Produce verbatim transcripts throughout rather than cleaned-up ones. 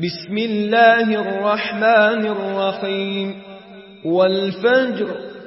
بسم الله الرحمن الرحيم والفجر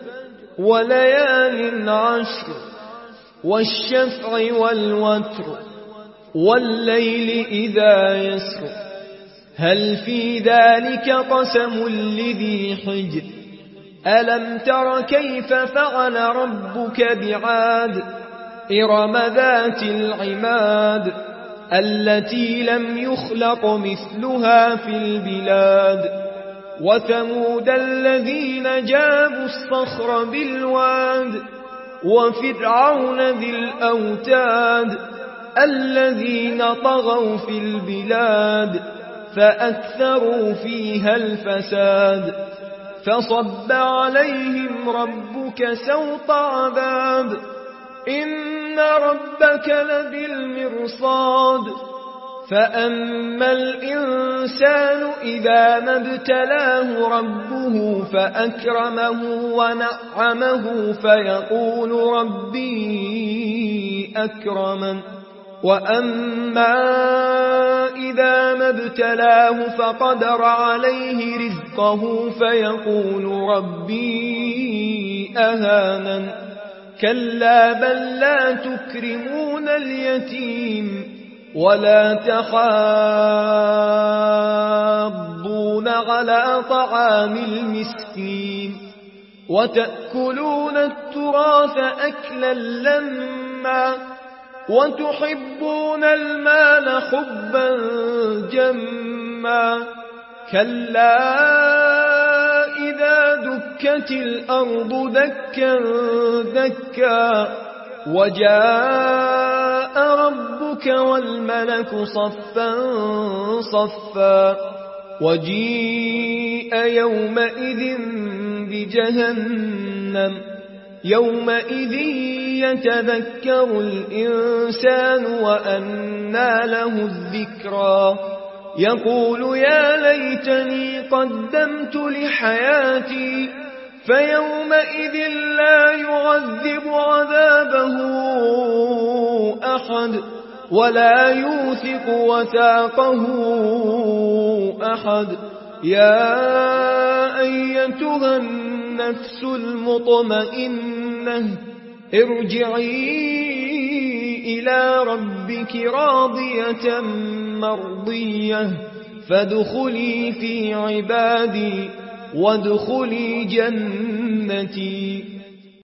وليال عشر والشفع والوتر والليل إذا يسر هل في ذلك قسم لذي حجر ألم تر كيف فعل ربك بعاد إرم ذات العماد التي لم يخلق مثلها في البلاد وثمود الذين جابوا الصخر بالواد وفرعون ذي الأوتاد الذين طغوا في البلاد فأكثروا فيها الفساد فصب عليهم ربك سوط عذاب إن ربك لبالمرصاد فأما الإنسان إذا ما ابتلاه ربه فأكرمه ونعمه فيقول ربي أكرمن وأما إذا ما ابتلاه فقدر عليه رزقه فيقول ربي أهانن كلا بل لا تكرمون اليتيم ولا تحاضون على طعام المسكين وتأكلون التراث أكلا لما وتحبون المال حبا جما كلا إذا دكت الأرض دكا دكا وجاء ربك والملك صفا صفا وجيء يومئذ بجهنم يومئذ يتذكر الإنسان وأنى له الذكرى يقول يا ليتني قدمت لحياتي فيومئذ لا يعذب عذابه أحد ولا يوثق وثاقه أحد يا أيتها النفس المطمئنة ارجعي إلى ربك راضية مرضية فادخلي في عبادي وادخلي جنتي.